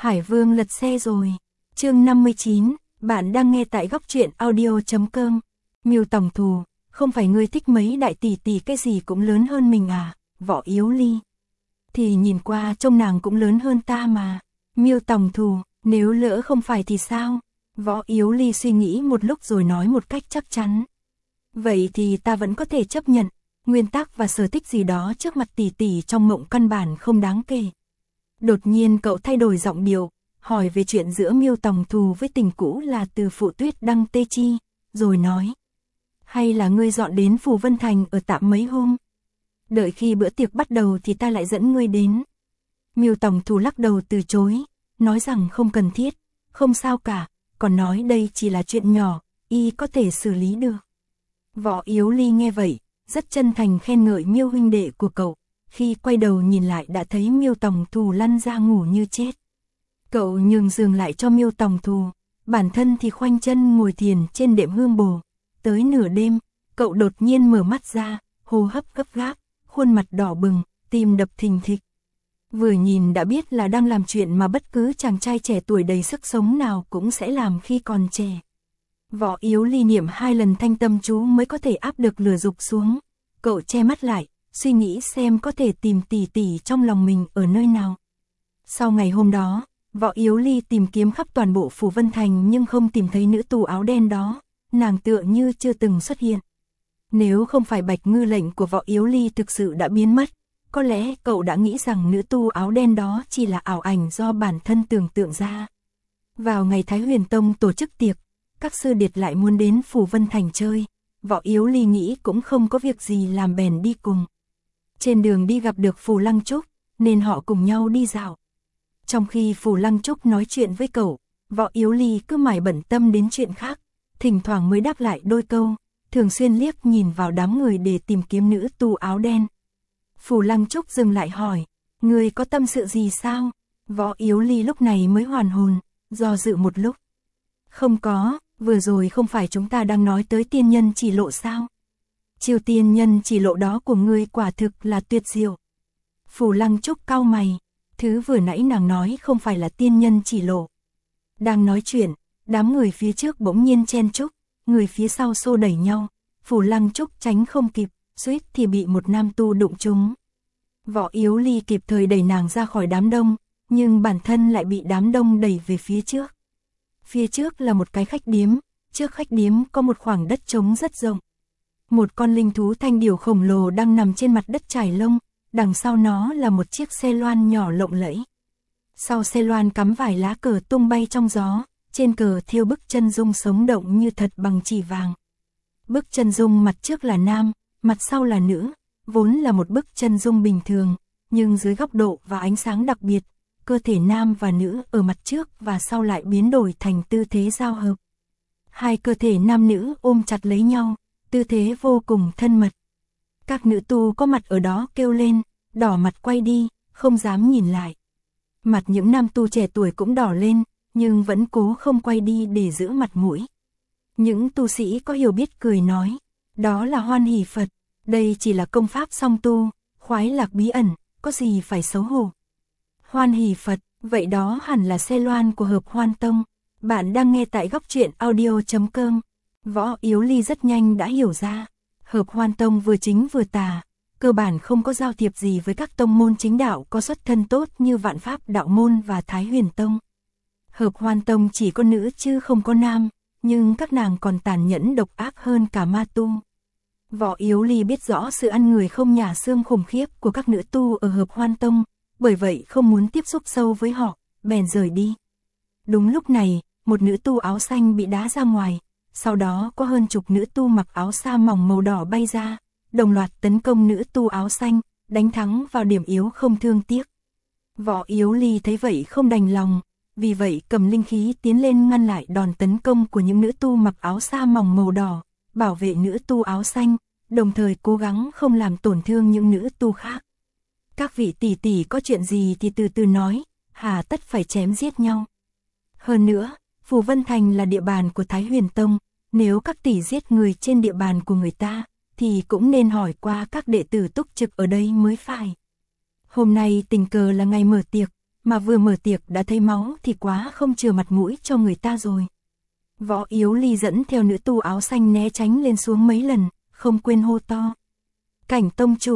Hải Vương lật xe rồi. Chương 59, bạn đang nghe tại góc truyện audio.com. Miêu Tổng Thù, không phải ngươi thích mấy đại tỷ tỷ cái gì cũng lớn hơn mình à? Võ Yếu Ly. Thì nhìn qua trông nàng cũng lớn hơn ta mà. Miêu Tổng Thù, nếu lỡ không phải thì sao? Võ Yếu Ly suy nghĩ một lúc rồi nói một cách chắc chắn. Vậy thì ta vẫn có thể chấp nhận, nguyên tắc và sở thích gì đó trước mặt tỷ tỷ trong mộng căn bản không đáng kể. Đột nhiên cậu thay đổi giọng điệu, hỏi về chuyện giữa Miêu Tổng Thù với tình cũ là Từ Phụ Tuyết Đăng Tê Chi, rồi nói. Hay là ngươi dọn đến Phù Vân Thành ở tạm mấy hôm? Đợi khi bữa tiệc bắt đầu thì ta lại dẫn ngươi đến. Miêu Tổng Thù lắc đầu từ chối, nói rằng không cần thiết, không sao cả, còn nói đây chỉ là chuyện nhỏ, y có thể xử lý được. Võ Yếu Ly nghe vậy, rất chân thành khen ngợi Miêu huynh đệ của cậu, khi quay đầu nhìn lại đã thấy Miêu Tổng Thù lăn ra ngủ như chết. Cậu nhường giường lại cho Miêu Tổng Thù, bản thân thì khoanh chân ngồi thiền trên đệm hương bồ. Tới nửa đêm, cậu đột nhiên mở mắt ra, hô hấp gấp gáp, khuôn mặt đỏ bừng, tim đập thình thịch. Vừa nhìn đã biết là đang làm chuyện mà bất cứ chàng trai trẻ tuổi đầy sức sống nào cũng sẽ làm khi còn trẻ. Võ Yếu Ly niệm 2 lần thanh tâm chú mới có thể áp được lửa dục xuống. Cậu che mắt lại, suy nghĩ xem có thể tìm tỷ tỷ trong lòng mình ở nơi nào. Sau ngày hôm đó, Võ Yếu Ly tìm kiếm khắp toàn bộ Phù Vân Thành nhưng không tìm thấy nữ tù áo đen đó, nàng tựa như chưa từng xuất hiện. Nếu không phải Bạch Ngư lệnh của Võ Yếu Ly thực sự đã biến mất, có lẽ cậu đã nghĩ rằng nữ tu áo đen đó chỉ là ảo ảnh do bản thân tưởng tượng ra. Vào ngày Thái Huyền Tông tổ chức tiệc, các sư điệt lại muốn đến Phù Vân Thành chơi, Võ Yếu Ly nghĩ cũng không có việc gì làm bèn đi cùng. Trên đường đi gặp được Phù Lăng Trúc, nên họ cùng nhau đi dạo. Trong khi Phù Lăng Trúc nói chuyện với cậu, Võ Yếu Ly cứ mải bận tâm đến chuyện khác, thỉnh thoảng mới đáp lại đôi câu, thường xuyên liếc nhìn vào đám người để tìm kiếm nữ tu áo đen. Phù Lăng Trúc dừng lại hỏi, ngươi có tâm sự gì sao? Võ Yếu Ly lúc này mới hoàn hồn, do dự một lúc. Không có, vừa rồi không phải chúng ta đang nói tới tiên nhân chỉ lộ sao? Chiêu tiên nhân chỉ lộ đó của ngươi quả thực là tuyệt diệu. Phù Lăng Trúc cau mày, thứ vừa nãy nàng nói không phải là tiên nhân chỉ lộ. Đang nói chuyện, đám người phía trước bỗng nhiên chen chúc, người phía sau xô đẩy nhau, Phù Lăng Trúc tránh không kịp, suýt thì bị một nam tu đụng trúng. Võ Yếu Ly kịp thời đẩy nàng ra khỏi đám đông, nhưng bản thân lại bị đám đông đẩy về phía trước. Phía trước là một cái khách điếm, trước khách điếm có một khoảng đất trống rất rộng. Một con linh thú thanh điểu khổng lồ đang nằm trên mặt đất trải lông, đằng sau nó là một chiếc xe loan nhỏ lộng lẫy. Sau xe loan cắm vài lá cờ tung bay trong gió, trên cờ thêu bức chân dung sống động như thật bằng chỉ vàng. Bức chân dung mặt trước là nam, mặt sau là nữ, vốn là một bức chân dung bình thường, nhưng dưới góc độ và ánh sáng đặc biệt, cơ thể nam và nữ ở mặt trước và sau lại biến đổi thành tư thế giao hợp. Hai cơ thể nam nữ ôm chặt lấy nhau, tư thế vô cùng thân mật. Các nữ tu có mặt ở đó kêu lên, đỏ mặt quay đi, không dám nhìn lại. Mặt những nam tu trẻ tuổi cũng đỏ lên, nhưng vẫn cố không quay đi để giữ mặt mũi. Những tu sĩ có hiểu biết cười nói, đó là Hoan Hỷ Phật, đây chỉ là công pháp song tu, khoái lạc bí ẩn, có gì phải xấu hổ. Hoan Hỷ Phật, vậy đó hẳn là xe loan của Hợp Hoan Tông. Bạn đang nghe tại góc truyện audio.com. Võ Yếu Ly rất nhanh đã hiểu ra, Hợp Hoan Tông vừa chính vừa tà, cơ bản không có giao thiệp gì với các tông môn chính đạo có xuất thân tốt như Vạn Pháp Đạo Môn và Thái Huyền Tông. Hợp Hoan Tông chỉ có nữ chứ không có nam, nhưng các nàng còn tàn nhẫn độc ác hơn cả ma tu. Võ Yếu Ly biết rõ sự ăn người không nhả xương khủng khiếp của các nữ tu ở Hợp Hoan Tông, bởi vậy không muốn tiếp xúc sâu với họ, bèn rời đi. Đúng lúc này, một nữ tu áo xanh bị đá ra ngoài, sau đó có hơn chục nữ tu mặc áo sa mỏng màu đỏ bay ra, đồng loạt tấn công nữ tu áo xanh, đánh thắng vào điểm yếu không thương tiếc. Võ Yếu Ly thấy vậy không đành lòng, vì vậy cầm linh khí tiến lên ngăn lại đòn tấn công của những nữ tu mặc áo sa mỏng màu đỏ, bảo vệ nữ tu áo xanh, đồng thời cố gắng không làm tổn thương những nữ tu khác. Các vị tỷ tỷ có chuyện gì thì từ từ nói, hà tất phải chém giết nhau. Hơn nữa, Phù Vân Thành là địa bàn của Thái Huyền Tông, nếu các tỷ giết người trên địa bàn của người ta, thì cũng nên hỏi qua các đệ tử túc trực ở đây mới phải. Hôm nay tình cờ là ngày mở tiệc, mà vừa mở tiệc đã thấy máu thì quá không chừa mặt mũi cho người ta rồi. Võ Yếu Ly dẫn theo nữ tu áo xanh né tránh lên xuống mấy lần, không quên hô to. Cảnh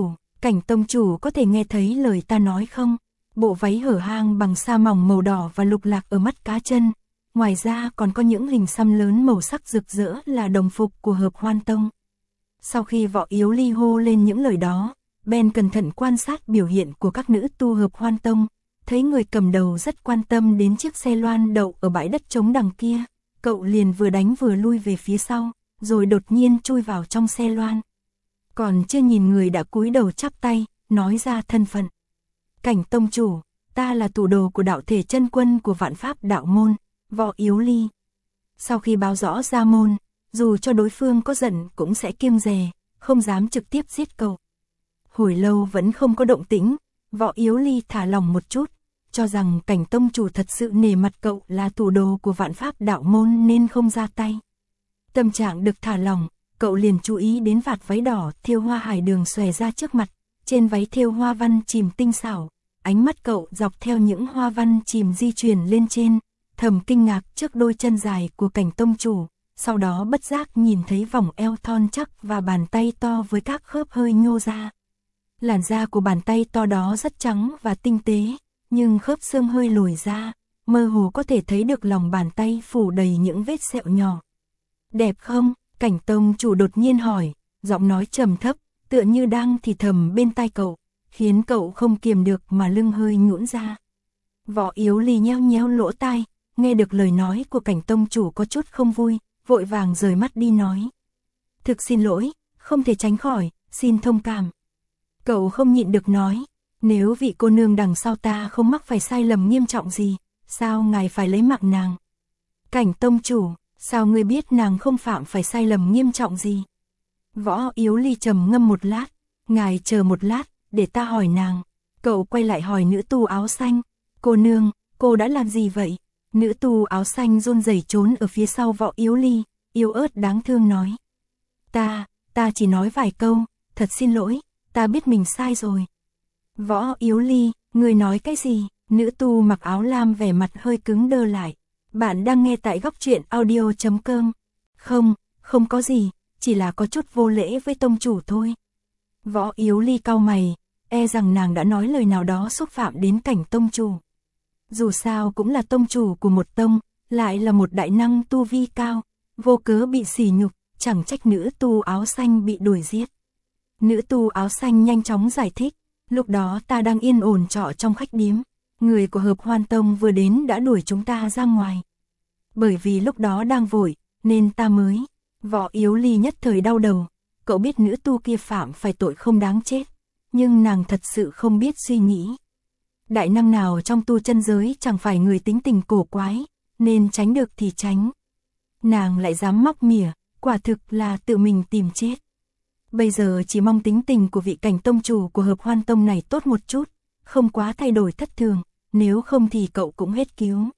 tông chủ có thể nghe thấy lời ta nói không? Bộ váy hở hang bằng sa mỏng màu đỏ và lục lạc ở mắt cá chân. Ngoài ra còn có những hình xăm lớn màu sắc rực rỡ là đồng phục của Hợp Hoan Tông. Sau khi Võ Yếu Ly hô lên những lời đó, Ben cẩn thận quan sát biểu hiện của các nữ tu Hợp Hoan Tông, thấy người cầm đầu rất quan tâm đến chiếc xe loan đậu ở bãi đất trống đằng kia, cậu liền vừa đánh vừa lui về phía sau, rồi đột nhiên chui vào trong xe loan. Còn chưa nhìn người đã cúi đầu chắp tay, nói ra thân phận. Cảnh tông chủ, ta là tù đồ của đạo thể chân quân của Vạn Pháp đạo môn, Võ Yếu Ly. Sau khi báo rõ ra môn, dù cho đối phương có giận cũng sẽ kiêng dè, không dám trực tiếp giết cậu. Hồi lâu vẫn không có động tĩnh, Võ Yếu Ly thả lòng một chút, cho rằng cảnh tông chủ thật sự nể mặt cậu là tù đồ của Vạn Pháp đạo môn nên không ra tay. Tâm trạng được thả lòng, cậu liền chú ý đến vạt váy đỏ thêu hoa hải đường xòe ra trước mặt, trên váy thêu hoa văn chìm tinh xảo, ánh mắt cậu dọc theo những hoa văn chìm di chuyển lên trên, thầm kinh ngạc trước đôi chân dài của cảnh tông chủ, sau đó bất giác nhìn thấy vòng eo thon chắc và bàn tay to với các khớp hơi nhô ra. Làn da của bàn tay to đó rất trắng và tinh tế, nhưng khớp xương hơi lồi ra, mơ hồ có thể thấy được lòng bàn tay phủ đầy những vết sẹo nhỏ. Đẹp không? Cảnh tông chủ đột nhiên hỏi, giọng nói trầm thấp, tựa như đang thì thầm bên tai cậu, khiến cậu không kiềm được mà lưng hơi nhũn ra. Võ Yếu Ly nheo nheo lỗ tai, nghe được lời nói của cảnh tông chủ có chút không vui, vội vàng rời mắt đi nói. Thực xin lỗi, không thể tránh khỏi, xin thông cảm. Cậu không nhịn được nói, nếu vị cô nương đằng sau ta không mắc phải sai lầm nghiêm trọng gì, sao ngài phải lấy mạng nàng? Cảnh tông chủ, sao ngươi biết nàng không phạm phải sai lầm nghiêm trọng gì? Võ Yếu Ly trầm ngâm một lát, ngài chờ một lát, để ta hỏi nàng. Cậu quay lại hỏi nữ tu áo xanh, cô nương, cô đã làm gì vậy? Nữ tu áo xanh run rẩy trốn ở phía sau Võ Yếu Ly, yếu ớt đáng thương nói. Ta chỉ nói vài câu, thật xin lỗi, ta biết mình sai rồi. Võ Yếu Ly, người nói cái gì? Nữ tu mặc áo lam vẻ mặt hơi cứng đơ lại. Bạn đang nghe tại góc truyện audio.com. Không có gì, chỉ là có chút vô lễ với tông chủ thôi. Võ Yếu Ly cau mày, e rằng nàng đã nói lời nào đó xúc phạm đến cảnh tông chủ. Dù sao cũng là tông chủ của một tông, lại là một đại năng tu vi cao, vô cớ bị sỉ nhục, chẳng trách nữ tu áo xanh bị đuổi giết. Nữ tu áo xanh nhanh chóng giải thích, lúc đó ta đang yên ổn trọ trong khách điếm, người của Hợp Hoan Tông vừa đến đã đuổi chúng ta ra ngoài. Bởi vì lúc đó đang vội, nên ta mới. Võ Yếu Ly nhất thời đau đầu, cậu biết nữ tu kia phạm phải tội không đáng chết, nhưng nàng thật sự không biết suy nghĩ. Đại năng nào trong tu chân giới chẳng phải người tính tình cổ quái, nên tránh được thì tránh. Nàng lại dám móc mỉa, quả thực là tự mình tìm chết. Bây giờ chỉ mong tính tình của vị cảnh tông chủ của Hợp Hoan Tông này tốt một chút, không quá thay đổi thất thường, nếu không thì cậu cũng hết cứu.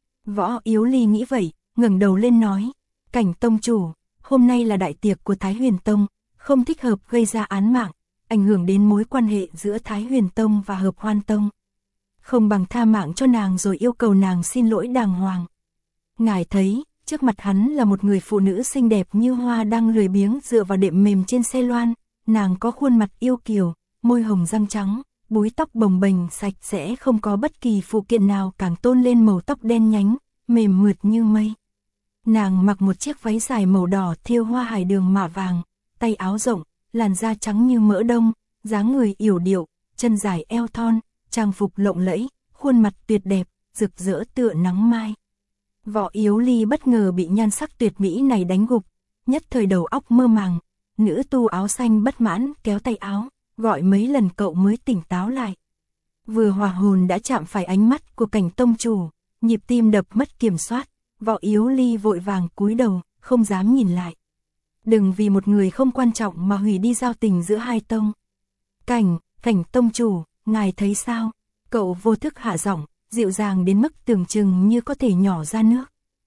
Võ Yếu Ly nghĩ vậy, ngẩng đầu lên nói, cảnh tông chủ, hôm nay là đại tiệc của Thái Huyền Tông, không thích hợp gây ra án mạng, ảnh hưởng đến mối quan hệ giữa Thái Huyền Tông và Hợp Hoan Tông. Không bằng tha mạng cho nàng rồi yêu cầu nàng xin lỗi đàng hoàng. Ngài thấy, trước mặt hắn là một người phụ nữ xinh đẹp như hoa đang lười biếng dựa vào đệm mềm trên xe loan, nàng có khuôn mặt yêu kiều, môi hồng răng trắng, búi tóc bồng bềnh sạch sẽ, không có bất kỳ phụ kiện nào càng tôn lên màu tóc đen nhánh, mềm mượt như mây. Nàng mặc một chiếc váy dài màu đỏ thêu hoa hải đường mạ vàng, tay áo rộng, làn da trắng như mỡ đông, dáng người yểu điệu, chân dài eo thon, trang phục lộng lẫy, khuôn mặt tuyệt đẹp, rực rỡ tựa nắng mai. Võ Yếu Ly bất ngờ bị nhan sắc tuyệt mỹ này đánh gục, nhất thời đầu óc mơ màng, nữ tu áo xanh bất mãn kéo tay áo, gọi mấy lần cậu mới tỉnh táo lại. Vừa hòa hồn đã chạm phải ánh mắt của cảnh tông chủ, nhịp tim đập mất kiểm soát, Võ Yếu Ly vội vàng cúi đầu, không dám nhìn lại. Đừng vì một người không quan trọng mà hủy đi giao tình giữa hai tông. Cảnh tông chủ, ngài thấy sao? Cậu vô thức hạ giọng, dịu dàng đến mức tưởng chừng như có thể nhỏ ra nước.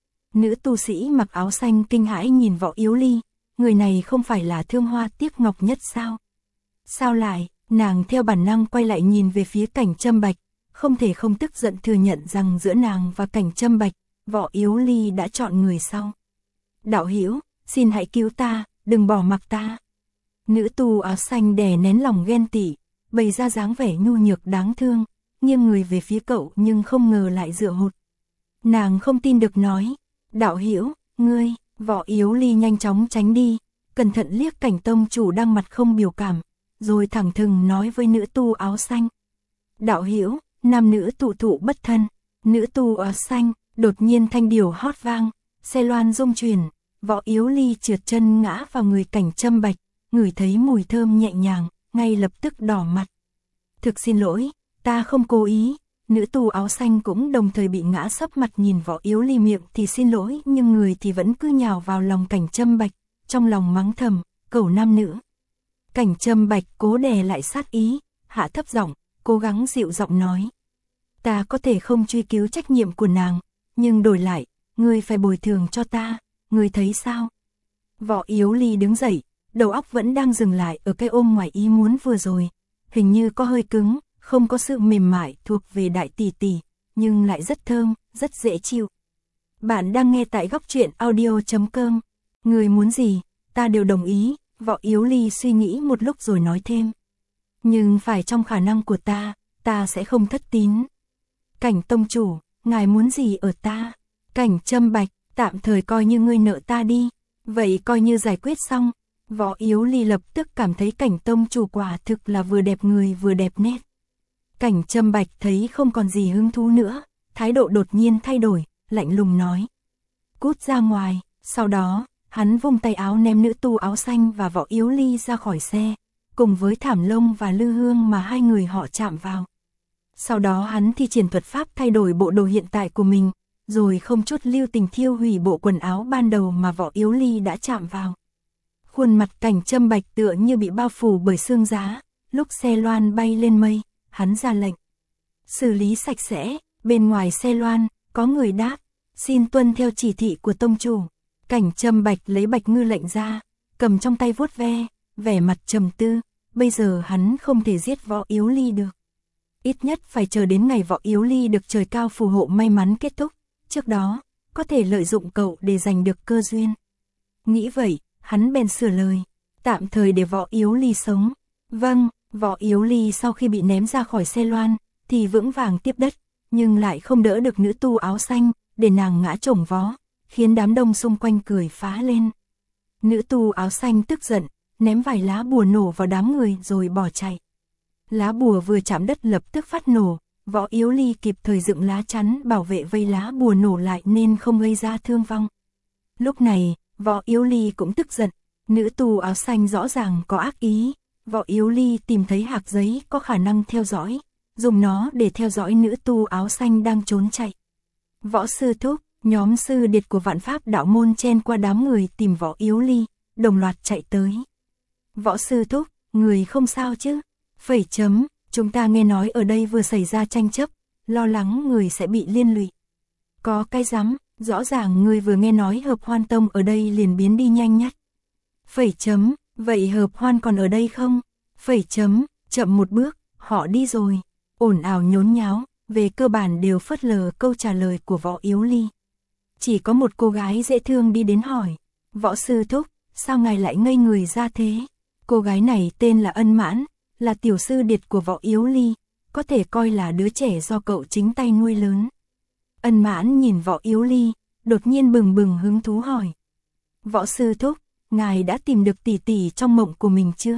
Nữ tu sĩ mặc áo xanh kinh hãi nhìn Võ Yếu Ly, người này không phải là Thương Hoa Tiếc Ngọc Nhất sao? Sao lại? Nàng theo bản năng quay lại nhìn về phía Cảnh Trâm Bạch, không thể không tức giận thừa nhận rằng giữa nàng và Cảnh Trâm Bạch, Võ Yếu Ly đã chọn người sau. Đạo hữu, xin hãy cứu ta, đừng bỏ mặc ta. Nữ tu áo xanh đè nén lòng ghen tị, bày ra dáng vẻ nhu nhược đáng thương, nghiêng người về phía cậu nhưng không ngờ lại dựa hụt. Nàng không tin được nói, đạo hữu, ngươi. Võ Yếu Ly nhanh chóng tránh đi, cẩn thận liếc Cảnh tông chủ đang mặt không biểu cảm, rồi thẳng thừng nói với nữ tu áo xanh. Đạo hữu, nam nữ tụ thụ bất thân. Nữ tu áo xanh, đột nhiên thanh điểu hót vang, xe loan rung chuyển, Võ Yếu Ly trượt chân ngã vào người Cảnh Trâm Bạch, ngửi thấy mùi thơm nhẹ nhàng, ngay lập tức đỏ mặt. Thực xin lỗi, ta không cố ý. Nữ tu áo xanh cũng đồng thời bị ngã sấp mặt, nhìn Võ Yếu Ly miệng thì xin lỗi nhưng người thì vẫn cứ nhào vào lòng Cảnh Trâm Bạch, trong lòng mắng thầm, cẩu nam nữ. Cảnh Trâm Bạch cố đè lại sát ý, hạ thấp giọng, cố gắng dịu giọng nói. Ta có thể không truy cứu trách nhiệm của nàng, nhưng đổi lại, ngươi phải bồi thường cho ta, ngươi thấy sao? Võ Yếu Ly đứng dậy, đầu óc vẫn đang dừng lại ở cái ôm ngoài ý muốn vừa rồi, hình như có hơi cứng. Không có sự mềm mại thuộc về đại tỷ tỷ, nhưng lại rất thơm, rất dễ chịu. Bạn đang nghe tại Góc Truyện Audio.com. Người muốn gì, ta đều đồng ý. Võ Yếu Ly suy nghĩ một lúc rồi nói thêm. Nhưng phải trong khả năng của ta sẽ không thất tín. Cảnh tông chủ, ngài muốn gì ở ta? Cảnh Trâm Bạch, tạm thời coi như ngươi nợ ta đi. Vậy coi như giải quyết xong. Võ Yếu Ly lập tức cảm thấy Cảnh tông chủ quả thực là vừa đẹp người vừa đẹp nét. Cảnh Trâm Bạch thấy không còn gì hứng thú nữa, thái độ đột nhiên thay đổi, lạnh lùng nói. Cút ra ngoài, sau đó, hắn vung tay áo ném nữ tu áo xanh và Võ Yếu Ly ra khỏi xe, cùng với Thảm Lông và Lư Hương mà hai người họ chạm vào. Sau đó hắn thi triển thuật pháp thay đổi bộ đồ hiện tại của mình, rồi không chút lưu tình thiêu hủy bộ quần áo ban đầu mà Võ Yếu Ly đã chạm vào. Khuôn mặt Cảnh Trâm Bạch tựa như bị bao phủ bởi sương giá, lúc xe loan bay lên mây. Hắn ra lệnh. Xử lý sạch sẽ, bên ngoài xe loan, có người đáp, xin tuân theo chỉ thị của tông chủ. Cảnh Trâm Bạch lấy bạch ngư lệnh ra, cầm trong tay vuốt ve, vẻ mặt trầm tư, bây giờ hắn không thể giết Võ Yếu Ly được. Ít nhất phải chờ đến ngày Võ Yếu Ly được trời cao phù hộ may mắn kết thúc, trước đó, có thể lợi dụng cậu để giành được cơ duyên. Nghĩ vậy, hắn bèn sửa lời, tạm thời để Võ Yếu Ly sống. Vâng. Võ Yếu Ly sau khi bị ném ra khỏi xe loan, thì vững vàng tiếp đất, nhưng lại không đỡ được nữ tu áo xanh, để nàng ngã chổng vó, khiến đám đông xung quanh cười phá lên. Nữ tu áo xanh tức giận, ném vài lá bùa nổ vào đám người rồi bỏ chạy. Lá bùa vừa chạm đất lập tức phát nổ, Võ Yếu Ly kịp thời dựng lá chắn bảo vệ vây lá bùa nổ lại nên không gây ra thương vong. Lúc này, Võ Yếu Ly cũng tức giận, nữ tu áo xanh rõ ràng có ác ý. Võ Yếu Ly tìm thấy hạc giấy có khả năng theo dõi, dùng nó để theo dõi nữ tu áo xanh đang trốn chạy. Võ sư thúc, nhóm sư điệt của Vạn Pháp đạo môn chen qua đám người tìm Võ Yếu Ly, đồng loạt chạy tới. Võ sư thúc, người không sao chứ? Phẩy chấm, chúng ta nghe nói ở đây vừa xảy ra tranh chấp, lo lắng người sẽ bị liên lụy. Có cái rắm, rõ ràng người vừa nghe nói Hợp Hoan Tông ở đây liền biến đi nhanh nhất. Phẩy chấm. Vậy Hợp Hoan còn ở đây không? Phẩy chấm, chậm một bước, họ đi rồi. Ồn ào nhốn nháo, về cơ bản đều phớt lờ câu trả lời của Võ Yếu Ly. Chỉ có một cô gái dễ thương đi đến hỏi, Võ sư thúc, sao ngài lại ngây người ra thế? Cô gái này tên là Ân Mãn, là tiểu sư điệt của Võ Yếu Ly, có thể coi là đứa trẻ do cậu chính tay nuôi lớn. Ân Mãn nhìn Võ Yếu Ly, đột nhiên bừng bừng hứng thú hỏi. Võ sư thúc, ngài đã tìm được tỷ tỷ trong mộng của mình chưa?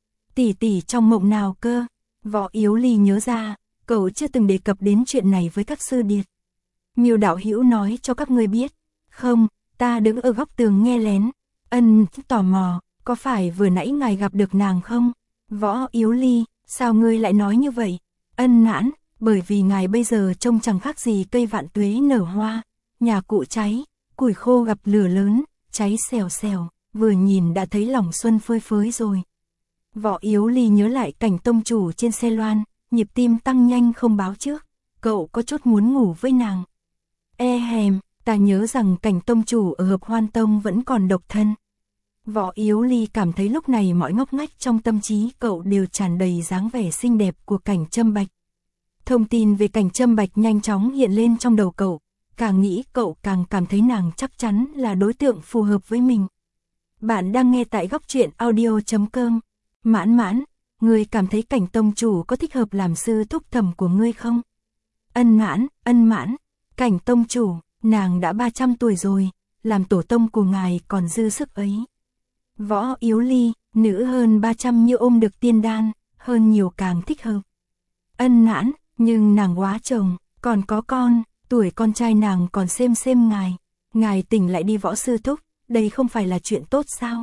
Tỷ tỷ trong mộng nào cơ? Võ Yếu Ly nhớ ra, cậu chưa từng đề cập đến chuyện này với các sư điệt. Miêu đạo hữu nói cho các ngươi biết. Không, ta đứng ở góc tường nghe lén. Ân tò mò, có phải vừa nãy ngài gặp được nàng không? Võ Yếu Ly, sao ngươi lại nói như vậy? Ân Mãn, bởi vì ngài bây giờ trông chẳng khác gì cây vạn tuế nở hoa. Nhà cụ cháy, củi khô gặp lửa lớn, cháy xèo xèo. Vừa nhìn đã thấy lòng xuân phơi phới rồi. Võ Yếu Ly nhớ lại cảnh tông chủ trên xe loan, nhịp tim tăng nhanh không báo trước. Cậu có chút muốn ngủ với nàng. Hèm, ta nhớ rằng cảnh tông chủ ở Hợp Hoan Tông vẫn còn độc thân. Võ Yếu Ly cảm thấy lúc này mọi ngóc ngách trong tâm trí cậu đều tràn đầy dáng vẻ xinh đẹp của Cảnh Trâm Bạch. Thông tin về Cảnh Châm Bạch nhanh chóng hiện lên trong đầu cậu, càng nghĩ cậu càng cảm thấy nàng chắc chắn là đối tượng phù hợp với mình. Bạn đang nghe tại góc truyện audio.com. Mãn Mãn, ngươi cảm thấy Cảnh tông chủ có thích hợp làm sư thúc thẩm của ngươi không? Ân Mãn, Cảnh tông chủ, nàng đã 300 tuổi rồi, làm tổ tông của ngài còn dư sức ấy. Võ Yếu Ly, nữ hơn 300 như ôm được tiên đan, hơn nhiều càng thích hợp. Ân Mãn, nhưng nàng quá chồng, còn có con, tuổi con trai nàng còn xem ngài tỉnh lại đi Võ sư thúc, đây không phải là chuyện tốt sao?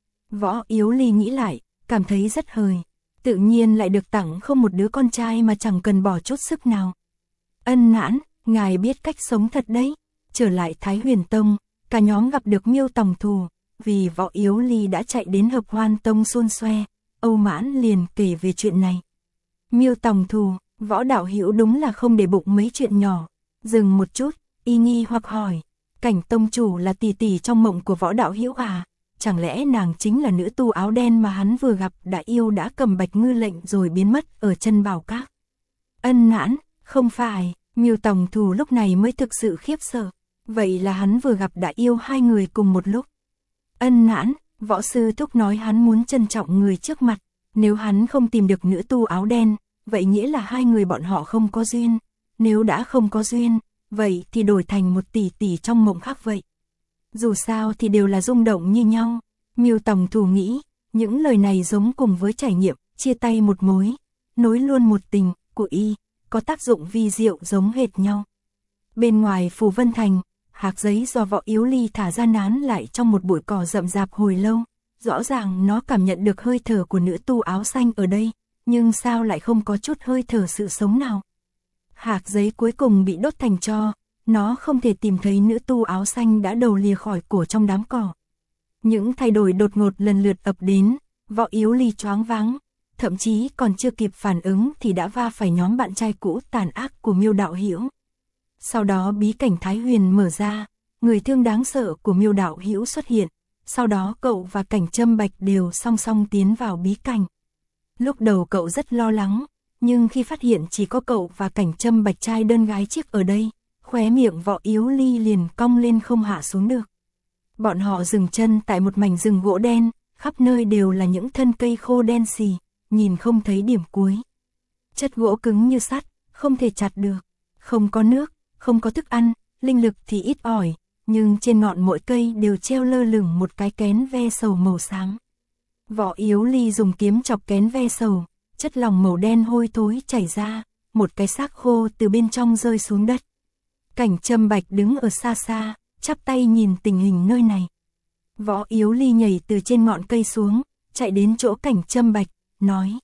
Võ Yếu Ly nghĩ lại, cảm thấy rất hời, tự nhiên lại được tặng không một đứa con trai mà chẳng cần bỏ chút sức nào. Ân Mãn, ngài biết cách sống thật đấy. Trở lại Thái Huyền Tông, cả nhóm gặp được Miêu Tòng Thù, vì Võ Yếu Ly đã chạy đến Hợp Hoan Tông xôn xoe, Âu Mãn liền kể về chuyện này. Miêu Tòng Thù, Võ đạo hữu đúng là không để bụng mấy chuyện nhỏ. Dừng một chút, y nghi hoặc hỏi, Cảnh tông chủ là tỷ tỷ trong mộng của Võ đạo hữu à? Chẳng lẽ nàng chính là nữ tu áo đen mà hắn vừa gặp đã yêu đã cầm Bạch Ngư lệnh rồi biến mất ở chân Bảo Các? Ân Mãn, không phải. Miêu Tòng Thù lúc này mới thực sự khiếp sợ. Vậy là hắn vừa gặp đã yêu hai người cùng một lúc. Ân Mãn, Võ sư thúc nói hắn muốn trân trọng người trước mặt. Nếu hắn không tìm được nữ tu áo đen, vậy nghĩa là hai người bọn họ không có duyên. Nếu đã không có duyên, vậy thì đổi thành một tỷ tỷ trong mộng khác vậy. Dù sao thì đều là rung động như nhau. Miêu Tòng Thù nghĩ, những lời này giống cùng với trải nghiệm, chia tay một mối, nối luôn một tình, của y, có tác dụng vi diệu giống hệt nhau. Bên ngoài Phù Vân Thành, hạc giấy do Võ Yếu Ly thả ra nán lại trong một bụi cỏ rậm rạp hồi lâu. Rõ ràng nó cảm nhận được hơi thở của nữ tu áo xanh ở đây, nhưng sao lại không có chút hơi thở sự sống nào. Hạc giấy cuối cùng bị đốt thành tro, nó không thể tìm thấy nữ tu áo xanh đã đầu lìa khỏi cổ trong đám cỏ. Những thay đổi đột ngột lần lượt ập đến, Võ Yếu Ly choáng váng, thậm chí còn chưa kịp phản ứng thì đã va phải nhóm bạn trai cũ tàn ác của Miêu đạo hữu. Sau đó bí cảnh Thái Huyền mở ra, người thương đáng sợ của Miêu đạo hữu xuất hiện, sau đó cậu và Cảnh Châm Bạch đều song song tiến vào bí cảnh. Lúc đầu cậu rất lo lắng, nhưng khi phát hiện chỉ có cậu và Cảnh Châm Bạch trai đơn gái chiếc ở đây, khóe miệng Võ Yếu Ly liền cong lên không hạ xuống được. Bọn họ dừng chân tại một mảnh rừng gỗ đen, khắp nơi đều là những thân cây khô đen xì, nhìn không thấy điểm cuối. Chất gỗ cứng như sắt, không thể chặt được, không có nước, không có thức ăn, linh lực thì ít ỏi, nhưng trên ngọn mỗi cây đều treo lơ lửng một cái kén ve sầu màu xám. Võ Yếu Ly dùng kiếm chọc kén ve sầu, chất lỏng màu đen hôi thối chảy ra, một cái xác khô từ bên trong rơi xuống đất. Cảnh Châm Bạch đứng ở xa xa, chắp tay nhìn tình hình nơi này. Võ Yếu Ly nhảy từ trên ngọn cây xuống, chạy đến chỗ Cảnh Châm Bạch, nói: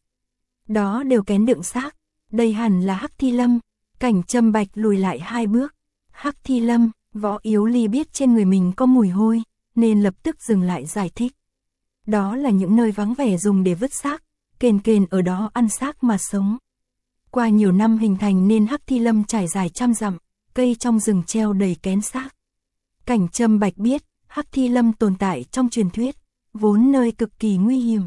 đó đều kén đựng xác, đây hẳn là Hắc Thi Lâm. Cảnh Châm Bạch lùi lại 2 bước. Hắc Thi Lâm, Võ Yếu Ly biết trên người mình có mùi hôi, nên lập tức dừng lại giải thích. Đó là những nơi vắng vẻ dùng để vứt xác, kền ở đó ăn xác mà sống. Qua nhiều năm hình thành nên Hắc Thi Lâm trải dài trăm dặm, cây trong rừng treo đầy kén xác. Cảnh Châm Bạch biết, Hắc Thi Lâm tồn tại trong truyền thuyết, vốn nơi cực kỳ nguy hiểm.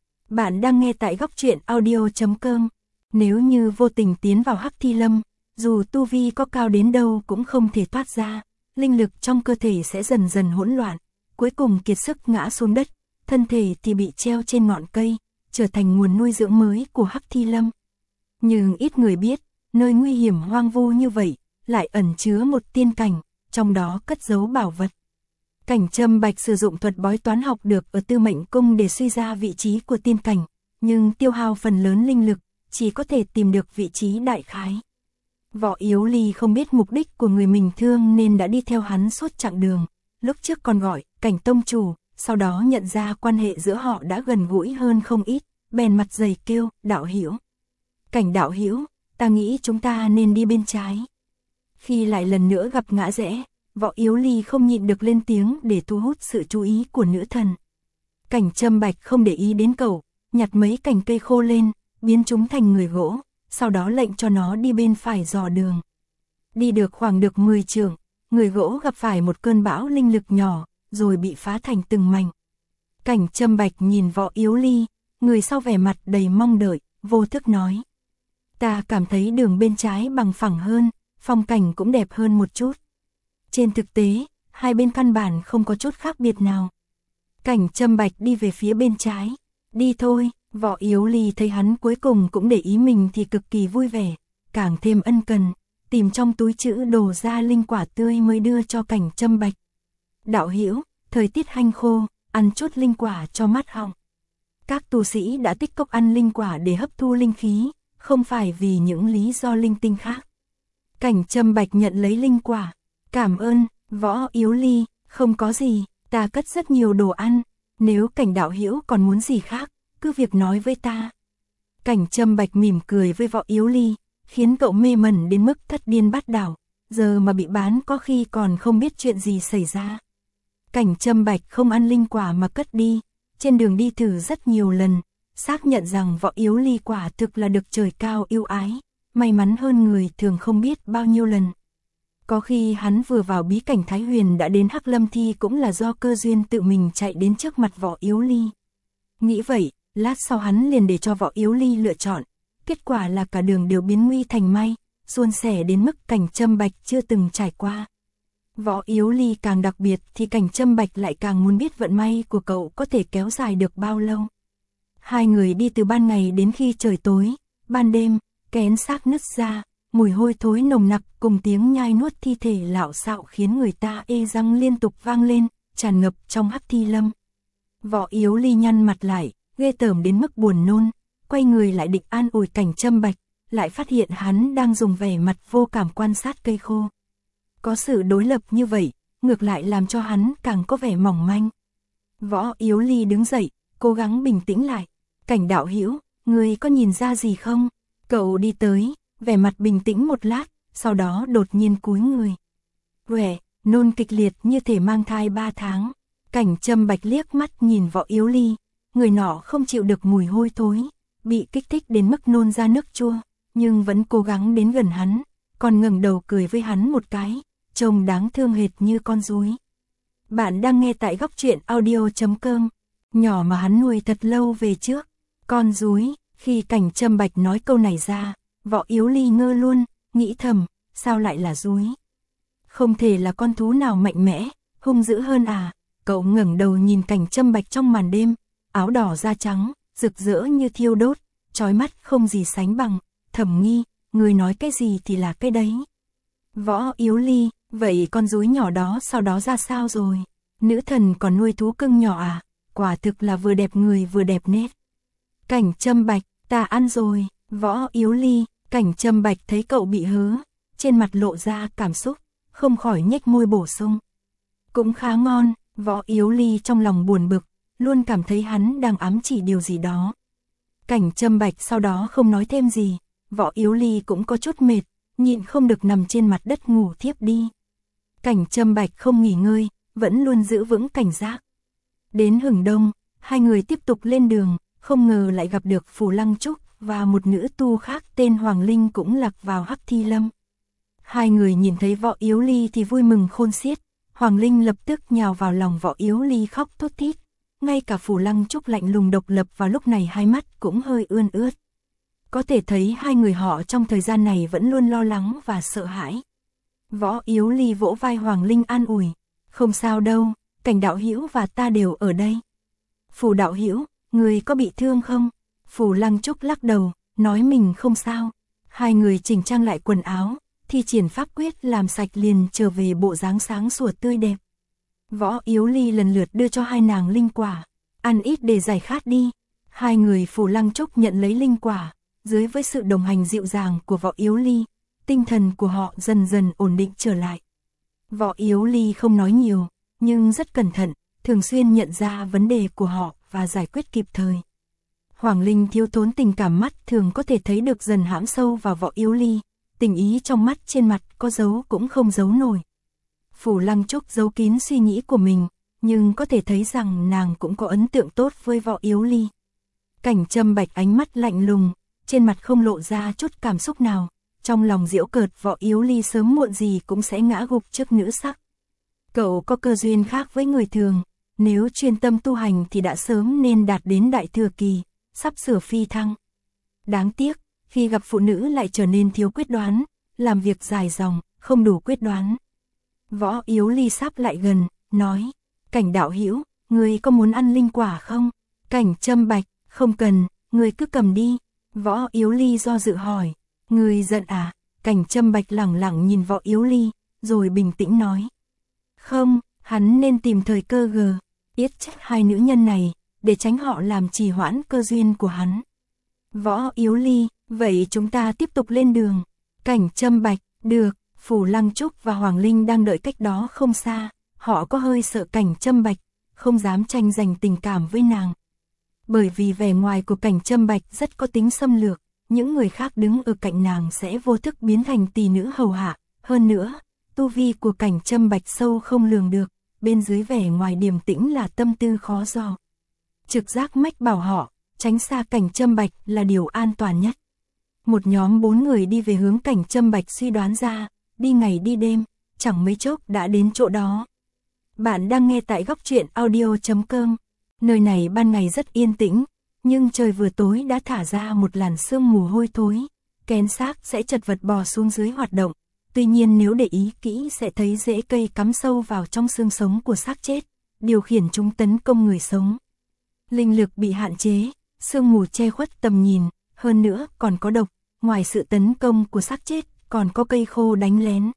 Bạn đang nghe tại góc truyện audio.com. Nếu như vô tình tiến vào Hắc Thi Lâm, dù tu vi có cao đến đâu cũng không thể thoát ra, linh lực trong cơ thể sẽ dần dần hỗn loạn, cuối cùng kiệt sức ngã xuống đất, thân thể thì bị treo trên ngọn cây, trở thành nguồn nuôi dưỡng mới của Hắc Thi Lâm. Nhưng ít người biết, nơi nguy hiểm hoang vu như vậy, lại ẩn chứa một tiên cảnh, trong đó cất giấu bảo vật. Cảnh Châm Bạch sử dụng thuật bói toán học được ở Tư Mệnh Cung để suy ra vị trí của tiên cảnh, nhưng tiêu hao phần lớn linh lực, chỉ có thể tìm được vị trí đại khái. Võ Yếu Ly không biết mục đích của người mình thương nên đã đi theo hắn suốt chặng đường, lúc trước còn gọi Cảnh tông chủ, sau đó nhận ra quan hệ giữa họ đã gần gũi hơn không ít, bèn mặt dày kêu: đạo hữu. Cảnh đạo hữu, ta nghĩ chúng ta nên đi bên trái. Khi lại lần nữa gặp ngã rẽ, Võ Yếu Ly không nhịn được lên tiếng để thu hút sự chú ý của nữ thần. Cảnh Châm Bạch không để ý đến cậu, nhặt mấy cành cây khô lên, biến chúng thành người gỗ, sau đó lệnh cho nó đi bên phải dò đường. Đi được khoảng 10 trượng, người gỗ gặp phải một cơn bão linh lực nhỏ, rồi bị phá thành từng mảnh. Cảnh Châm Bạch nhìn Võ Yếu Ly, người sau vẻ mặt đầy mong đợi, vô thức nói: Ta cảm thấy đường bên trái bằng phẳng hơn, phong cảnh cũng đẹp hơn một chút. Trên thực tế, hai bên căn bản không có chút khác biệt nào. Cảnh Trâm Bạch đi về phía bên trái. Đi thôi, Võ Yếu Ly thấy hắn cuối cùng cũng để ý mình thì cực kỳ vui vẻ, càng thêm ân cần, tìm trong túi trữ đồ ra linh quả tươi mới đưa cho Cảnh Trâm Bạch. Đạo hữu, thời tiết hanh khô, ăn chút linh quả cho mát họng. Các tu sĩ đã tích cốc ăn linh quả để hấp thu linh khí, không phải vì những lý do linh tinh khác. Cảnh Trâm Bạch nhận lấy linh quả. Cảm ơn, Võ Yếu Ly, không có gì, ta cất rất nhiều đồ ăn, nếu Cảnh đạo hữu còn muốn gì khác, cứ việc nói với ta. Cảnh Trâm Bạch mỉm cười với Võ Yếu Ly, khiến cậu mê mẩn đến mức thất điên bát đảo, giờ mà bị bán có khi còn không biết chuyện gì xảy ra. Cảnh Trâm Bạch không ăn linh quả mà cất đi, trên đường đi thử rất nhiều lần, xác nhận rằng Võ Yếu Ly quả thực là được trời cao yêu ái, may mắn hơn người thường không biết bao nhiêu lần. Có khi hắn vừa vào bí cảnh Thái Huyền đã đến Hắc Lâm Thi cũng là do cơ duyên tự mình chạy đến trước mặt Võ Yếu Ly. Nghĩ vậy, lát sau hắn liền để cho Võ Yếu Ly lựa chọn, kết quả là cả đường đều biến nguy thành may, suôn sẻ đến mức Cảnh Trâm Bạch chưa từng trải qua. Võ Yếu Ly càng đặc biệt thì Cảnh Trâm Bạch lại càng muốn biết vận may của cậu có thể kéo dài được bao lâu. Hai người đi từ ban ngày đến khi trời tối, ban đêm, kén xác nứt ra, mùi hôi thối nồng nặc cùng tiếng nhai nuốt thi thể lạo xạo khiến người ta ê răng liên tục vang lên, tràn ngập trong Hắc Thi Lâm. Võ Yếu Ly nhăn mặt lại, ghê tởm đến mức buồn nôn, quay người lại định an ủi Cảnh Trâm Bạch, lại phát hiện hắn đang dùng vẻ mặt vô cảm quan sát cây khô. Có sự đối lập như vậy, ngược lại làm cho hắn càng có vẻ mỏng manh. Võ Yếu Ly đứng dậy, cố gắng bình tĩnh lại. Cảnh đạo hữu, ngươi có nhìn ra gì không? Cậu đi tới, vẻ mặt bình tĩnh một lát, sau đó đột nhiên cúi người. Quẻ, nôn kịch liệt như thể mang thai 3 tháng. Cảnh Trâm Bạch liếc mắt nhìn Võ Yếu Ly, người nọ không chịu được mùi hôi thối, bị kích thích đến mức nôn ra nước chua, nhưng vẫn cố gắng đến gần hắn, còn ngẩng đầu cười với hắn một cái, trông đáng thương hệt như con rúi. Bạn đang nghe tại góc truyện audio.com, nhỏ mà hắn nuôi thật lâu về trước, con rúi. Khi Cảnh Trâm Bạch nói câu này ra, Võ Yếu Ly ngơ luôn, nghĩ thầm, sao lại là rúi? Không thể là con thú nào mạnh mẽ, hung dữ hơn à? Cậu ngẩng đầu nhìn Cảnh Trâm Bạch trong màn đêm, áo đỏ da trắng, rực rỡ như thiêu đốt, chói mắt không gì sánh bằng, thầm nghi, người nói cái gì thì là cái đấy. Võ Yếu Ly, vậy con rúi nhỏ đó sau đó ra sao rồi? Nữ thần còn nuôi thú cưng nhỏ à? Quả thực là vừa đẹp người vừa đẹp nết. Cảnh Trâm Bạch, ta ăn rồi. Võ Yếu Ly, Cảnh Trâm Bạch thấy cậu bị hớ, trên mặt lộ ra cảm xúc, không khỏi nhếch môi bổ sung. Cũng khá ngon. Võ Yếu Ly trong lòng buồn bực, luôn cảm thấy hắn đang ám chỉ điều gì đó. Cảnh Trâm Bạch sau đó không nói thêm gì, Võ Yếu Ly cũng có chút mệt, nhịn không được nằm trên mặt đất ngủ thiếp đi. Cảnh Trâm Bạch không nghỉ ngơi, vẫn luôn giữ vững cảnh giác. Đến hừng đông, hai người tiếp tục lên đường, không ngờ lại gặp được Phù Lăng Trúc và một nữ tu khác tên Hoàng Linh cũng lạc vào Hắc Thi Lâm. Hai người nhìn thấy Võ Yếu Ly thì vui mừng khôn xiết, Hoàng Linh lập tức nhào vào lòng Võ Yếu Ly khóc thút thít, ngay cả Phù Lăng Trúc lạnh lùng độc lập vào lúc này hai mắt cũng hơi ươn ướt. Có thể thấy hai người họ trong thời gian này vẫn luôn lo lắng và sợ hãi. Võ Yếu Ly vỗ vai Hoàng Linh an ủi, không sao đâu, Cảnh đạo hữu và ta đều ở đây. Phù đạo hữu, người có bị thương không? Phù Lăng Trúc lắc đầu, nói mình không sao. Hai người chỉnh trang lại quần áo, thi triển pháp quyết làm sạch liền trở về bộ dáng sáng sủa tươi đẹp. Võ Yếu Ly lần lượt đưa cho hai nàng linh quả, ăn ít để giải khát đi. Hai người Phù Lăng Trúc nhận lấy linh quả, dưới với sự đồng hành dịu dàng của Võ Yếu Ly, tinh thần của họ dần dần ổn định trở lại. Võ Yếu Ly không nói nhiều, nhưng rất cẩn thận, thường xuyên nhận ra vấn đề của họ và giải quyết kịp thời. Hoàng Linh thiếu thốn tình cảm mắt thường có thể thấy được dần hãm sâu vào Võ Yếu Ly, tình ý trong mắt trên mặt có giấu cũng không giấu nổi. Phù Lăng Trúc giấu kín suy nghĩ của mình, nhưng có thể thấy rằng nàng cũng có ấn tượng tốt với Võ Yếu Ly. Cảnh Trâm Bạch ánh mắt lạnh lùng, trên mặt không lộ ra chút cảm xúc nào, trong lòng giễu cợt Võ Yếu Ly sớm muộn gì cũng sẽ ngã gục trước nữ sắc. Cậu có cơ duyên khác với người thường, nếu chuyên tâm tu hành thì đã sớm nên đạt đến đại thừa kỳ, sắp sửa phi thăng. Đáng tiếc, khi gặp phụ nữ lại trở nên thiếu quyết đoán, làm việc dài dòng, không đủ quyết đoán. Võ Yếu Ly sắp lại gần, nói, Cảnh đạo hữu, ngươi có muốn ăn linh quả không? Cảnh Trâm Bạch, không cần, ngươi cứ cầm đi. Võ Yếu Ly do dự hỏi, ngươi giận à? Cảnh Trâm Bạch lẳng lặng nhìn Võ Yếu Ly, rồi bình tĩnh nói. Không, hắn nên tìm thời cơ yết chết hai nữ nhân này, để tránh họ làm trì hoãn cơ duyên của hắn. Võ Yếu Ly, vậy chúng ta tiếp tục lên đường. Cảnh Trâm Bạch, được, Phù Lăng Trúc và Hoàng Linh đang đợi cách đó không xa, họ có hơi sợ Cảnh Trâm Bạch, không dám tranh giành tình cảm với nàng. Bởi vì vẻ ngoài của Cảnh Trâm Bạch rất có tính xâm lược, những người khác đứng ở cạnh nàng sẽ vô thức biến thành tỳ nữ hầu hạ, hơn nữa, tu vi của Cảnh Trâm Bạch sâu không lường được, bên dưới vẻ ngoài điềm tĩnh là tâm tư khó dò. Trực giác mách bảo họ, tránh xa Cảnh Trâm Bạch là điều an toàn nhất. Một nhóm 4 người đi về hướng Cảnh Trâm Bạch suy đoán ra, đi ngày đi đêm, chẳng mấy chốc đã đến chỗ đó. Bạn đang nghe tại góc truyện audio.com. Nơi này ban ngày rất yên tĩnh, nhưng trời vừa tối đã thả ra một làn sương mù hôi thối, kén xác sẽ chật vật bò xuống dưới hoạt động. Tuy nhiên nếu để ý kỹ sẽ thấy rễ cây cắm sâu vào trong xương sống của xác chết, điều khiển chúng tấn công người sống. Linh lực bị hạn chế, sương mù che khuất tầm nhìn, hơn nữa còn có độc, ngoài sự tấn công của xác chết, còn có cây khô đánh lén.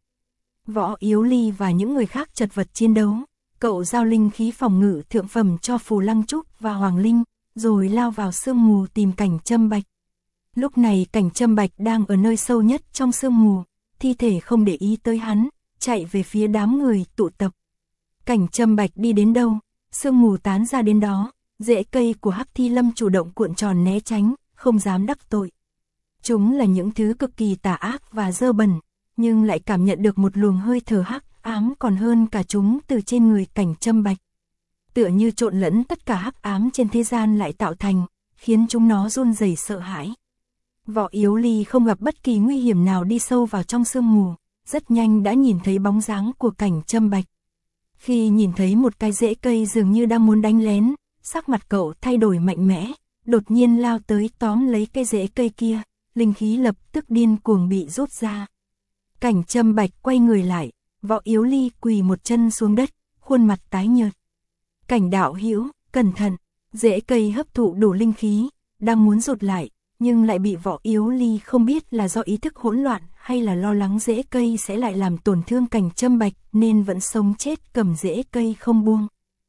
Võ Yếu Ly và những người khác chật vật chiến đấu, cậu giao linh khí phòng ngự thượng phẩm cho Phù Lăng Trúc và Hoàng Linh, rồi lao vào sương mù tìm Cảnh Trâm Bạch. Lúc này Cảnh Trâm Bạch đang ở nơi sâu nhất trong sương mù, thi thể không để ý tới hắn, chạy về phía đám người tụ tập. Cảnh Trâm Bạch đi đến đâu, sương mù tán ra đến đó, rễ cây của Hắc Thi Lâm chủ động cuộn tròn né tránh, không dám đắc tội. Chúng là những thứ cực kỳ tà ác và dơ bẩn, nhưng lại cảm nhận được một luồng hơi thở hắc ám còn hơn cả chúng từ trên người Cảnh Trâm Bạch. Tựa như trộn lẫn tất cả hắc ám trên thế gian lại tạo thành, khiến chúng nó run rẩy sợ hãi. Võ Yếu Ly không gặp bất kỳ nguy hiểm nào đi sâu vào trong sương mù, rất nhanh đã nhìn thấy bóng dáng của Cảnh Trâm Bạch. Khi nhìn thấy một cái rễ cây dường như đang muốn đánh lén, sắc mặt cậu thay đổi mạnh mẽ, đột nhiên lao tới tóm lấy cái rễ cây kia, linh khí lập tức điên cuồng bị rút ra. Cảnh Trâm Bạch quay người lại, Võ Yếu Ly quỳ một chân xuống đất, khuôn mặt tái nhợt. Cảnh đạo hữu, cẩn thận, rễ cây hấp thụ đủ linh khí, đang muốn rụt lại, nhưng lại bị Võ Yếu Ly không biết là do ý thức hỗn loạn hay là lo lắng rễ cây sẽ lại làm tổn thương Cảnh Trâm Bạch nên vẫn sống chết cầm rễ cây không buông.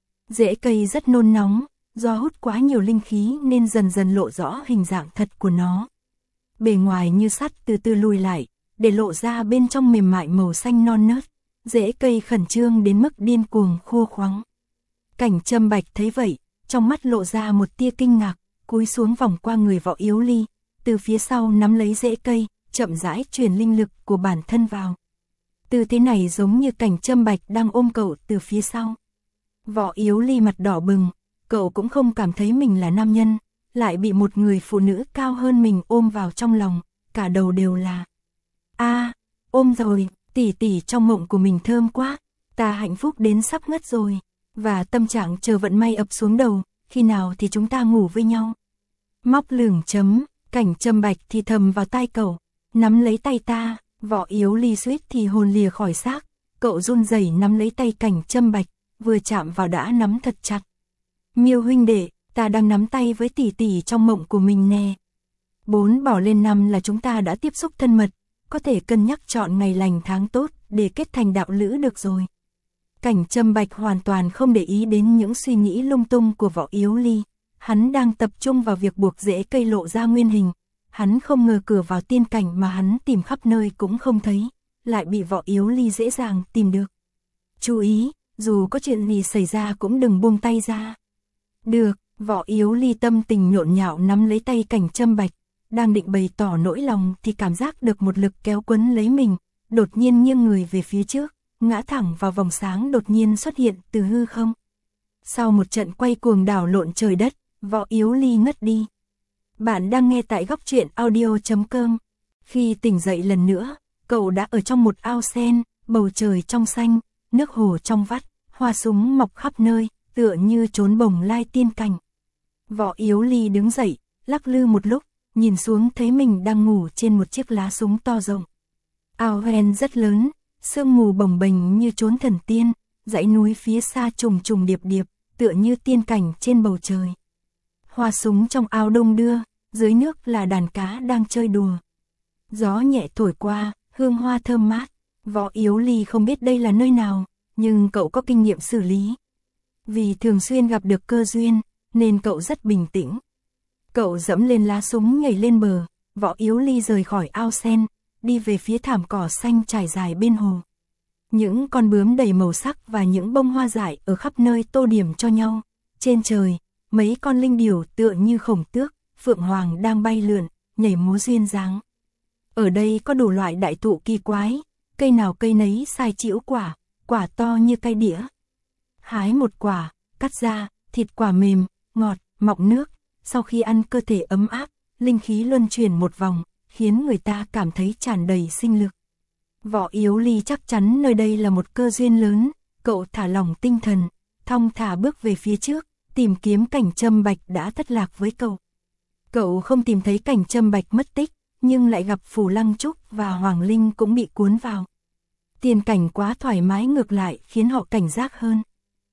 Rễ cây rất nôn nóng, do hút quá nhiều linh khí nên dần dần lộ rõ hình dạng thật của nó. Bề ngoài như sắt từ từ lùi lại, để lộ ra bên trong mềm mại màu xanh non nớt, rễ cây khẩn trương đến mức điên cuồng khô khoắng. Cảnh Trâm Bạch thấy vậy, trong mắt lộ ra một tia kinh ngạc, cúi xuống vòng qua người Võ Yếu Ly, từ phía sau nắm lấy rễ cây, chậm rãi truyền linh lực của bản thân vào. Tư thế này giống như Cảnh Trâm Bạch đang ôm cậu từ phía sau. Võ Yếu Ly mặt đỏ bừng, cậu cũng không cảm thấy mình là nam nhân, lại bị một người phụ nữ cao hơn mình ôm vào trong lòng, cả đầu đều là. Ôm rồi, tỷ tỷ trong mộng của mình thơm quá, ta hạnh phúc đến sắp ngất rồi, và tâm trạng chờ vận may ập xuống đầu, khi nào thì chúng ta ngủ với nhau. Móc lửng chấm, Cảnh Trâm Bạch thì thầm vào tai cậu, nắm lấy tay ta, Võ Yếu Ly suýt thì hồn lìa khỏi xác, cậu run rẩy nắm lấy tay Cảnh Trâm Bạch, vừa chạm vào đã nắm thật chặt. Miêu huynh đệ, ta đang nắm tay với tỷ tỷ trong mộng của mình nè. 4 bỏ lên 5 là chúng ta đã tiếp xúc thân mật, có thể cân nhắc chọn ngày lành tháng tốt để kết thành đạo lữ được rồi. Cảnh Trâm Bạch hoàn toàn không để ý đến những suy nghĩ lung tung của Võ Yếu Ly, hắn đang tập trung vào việc buộc rễ cây lộ ra nguyên hình. Hắn không ngờ cửa vào tiên cảnh mà hắn tìm khắp nơi cũng không thấy, lại bị Võ Yếu Ly dễ dàng tìm được. Chú ý, dù có chuyện gì xảy ra cũng đừng buông tay ra. Được, Võ Yếu Ly tâm tình nhộn nhạo nắm lấy tay Cảnh Trâm Bạch, đang định bày tỏ nỗi lòng thì cảm giác được một lực kéo quấn lấy mình, đột nhiên nghiêng người về phía trước, ngã thẳng vào vòng sáng đột nhiên xuất hiện từ hư không. Sau một trận quay cuồng đảo lộn trời đất, Võ Yếu Ly ngất đi. Bạn đang nghe tại góc truyện audio.com. Khi tỉnh dậy lần nữa, cậu đã ở trong một ao sen, bầu trời trong xanh, nước hồ trong vắt, hoa súng mọc khắp nơi, tựa như trốn bồng lai tiên cảnh. Võ Yếu Ly đứng dậy, lắc lư một lúc, nhìn xuống thấy mình đang ngủ trên một chiếc lá súng to rộng. Ao hoen rất lớn, sương mù bồng bềnh như chốn thần tiên, dãy núi phía xa trùng trùng điệp điệp, tựa như tiên cảnh trên bầu trời. Hoa súng trong ao đung đưa, dưới nước là đàn cá đang chơi đùa. Gió nhẹ thổi qua, hương hoa thơm mát. Võ Yếu Ly không biết đây là nơi nào, nhưng cậu có kinh nghiệm xử lý. Vì thường xuyên gặp được cơ duyên, nên cậu rất bình tĩnh. Cậu dẫm lên lá súng nhảy lên bờ, Võ Yếu Ly rời khỏi ao sen, đi về phía thảm cỏ xanh trải dài bên hồ. Những con bướm đầy màu sắc và những bông hoa dại ở khắp nơi tô điểm cho nhau. Trên trời, mấy con linh điểu tựa như khổng tước, phượng hoàng đang bay lượn, nhảy múa duyên dáng. Ở đây có đủ loại đại thụ kỳ quái, cây nào cây nấy sai chĩu quả, quả to như cây đĩa. Hái một quả, cắt ra, thịt quả mềm, ngọt, mọng nước, sau khi ăn cơ thể ấm áp, linh khí luân chuyển một vòng, khiến người ta cảm thấy tràn đầy sinh lực. Võ Yếu Ly chắc chắn nơi đây là một cơ duyên lớn, cậu thả lỏng tinh thần, thong thả bước về phía trước, tìm kiếm cảnh châm bạch đã thất lạc với cậu. Cậu không tìm thấy cảnh châm bạch mất tích, nhưng lại gặp Phù Lăng Trúc và Hoàng Linh cũng bị cuốn vào. Tiền cảnh quá thoải mái ngược lại khiến họ cảnh giác hơn.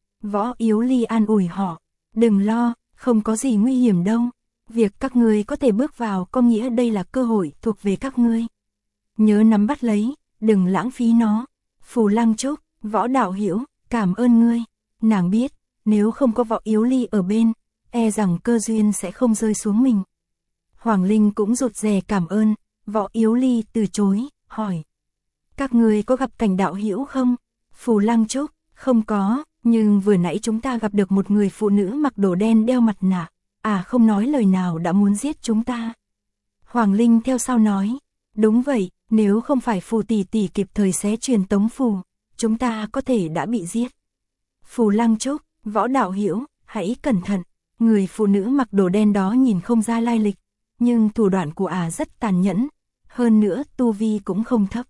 Võ Yếu Ly an ủi họ, đừng lo, không có gì nguy hiểm đâu. Việc các ngươi có thể bước vào có nghĩa đây là cơ hội thuộc về các ngươi. Nhớ nắm bắt lấy, đừng lãng phí nó. Phù Lăng Trúc, Võ Đạo Hiểu, cảm ơn ngươi. Nàng biết, nếu không có Võ Yếu Ly ở bên, e rằng cơ duyên sẽ không rơi xuống mình. Hoàng Linh cũng rụt rè cảm ơn, Võ Yếu Ly từ chối, hỏi. Các ngươi có gặp Cảnh Đạo Hiểu không? Phù Lăng Trúc, không có, nhưng vừa nãy chúng ta gặp được một người phụ nữ mặc đồ đen đeo mặt nạ, không nói lời nào đã muốn giết chúng ta. Hoàng Linh theo sau nói, đúng vậy, nếu không phải Phù tỷ tỷ kịp thời xé truyền tống phù, chúng ta có thể đã bị giết. Phù Lăng Trúc, Võ Đạo Hiểu, hãy cẩn thận, người phụ nữ mặc đồ đen đó nhìn không ra lai lịch, nhưng thủ đoạn của rất tàn nhẫn, hơn nữa tu vi cũng không thấp.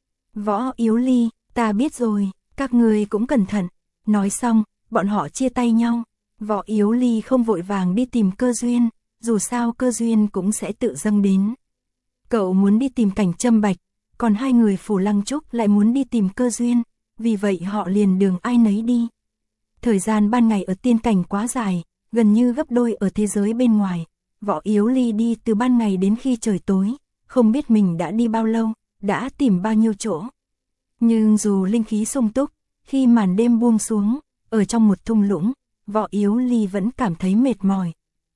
Võ Yếu Ly, ta biết rồi, các ngươi cũng cẩn thận. Nói xong, bọn họ chia tay nhau. Võ Yếu Ly không vội vàng đi tìm cơ duyên, dù sao cơ duyên cũng sẽ tự dâng đến. Cậu muốn đi tìm cảnh châm bạch, còn hai người Phù Lăng Trúc lại muốn đi tìm cơ duyên, vì vậy họ liền đường ai nấy đi. Thời gian ban ngày ở tiên cảnh quá dài, gần như gấp đôi ở thế giới bên ngoài. Võ Yếu Ly đi từ ban ngày đến khi trời tối, không biết mình đã đi bao lâu, đã tìm bao nhiêu chỗ. Nhưng dù linh khí sung túc, khi màn đêm buông xuống, ở trong một thung lũng, Võ Yếu Ly vẫn cảm thấy mệt mỏi.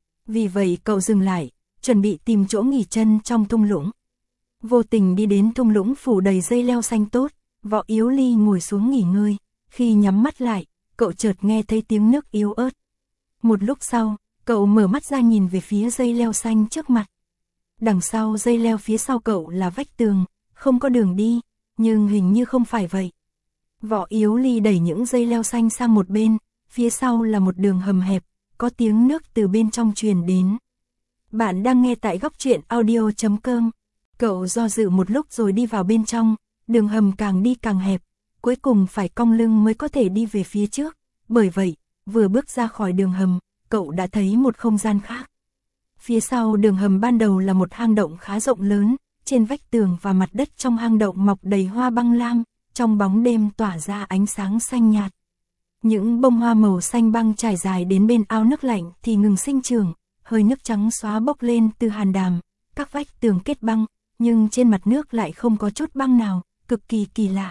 Vì vậy cậu dừng lại, chuẩn bị tìm chỗ nghỉ chân trong thung lũng. Vô tình đi đến thung lũng phủ đầy dây leo xanh tốt, Võ Yếu Ly ngồi xuống nghỉ ngơi, khi nhắm mắt lại, cậu chợt nghe thấy tiếng nước yếu ớt. Một lúc sau, cậu mở mắt ra nhìn về phía dây leo xanh trước mặt. Đằng sau dây leo phía sau cậu là vách tường, không có đường đi, nhưng hình như không phải vậy. Võ Yếu Ly đẩy những dây leo xanh sang một bên, phía sau là một đường hầm hẹp, có tiếng nước từ bên trong truyền đến. Bạn đang nghe tại góc truyện audio.com. Cậu do dự một lúc rồi đi vào bên trong, đường hầm càng đi càng hẹp, cuối cùng phải cong lưng mới có thể đi về phía trước. Bởi vậy, vừa bước ra khỏi đường hầm, cậu đã thấy một không gian khác. Phía sau đường hầm ban đầu là một hang động khá rộng lớn, trên vách tường và mặt đất trong hang động mọc đầy hoa băng lam, trong bóng đêm tỏa ra ánh sáng xanh nhạt. Những bông hoa màu xanh băng trải dài đến bên ao nước lạnh thì ngừng sinh trưởng, hơi nước trắng xóa bốc lên từ hàn đàm, các vách tường kết băng, nhưng trên mặt nước lại không có chút băng nào, cực kỳ kỳ lạ.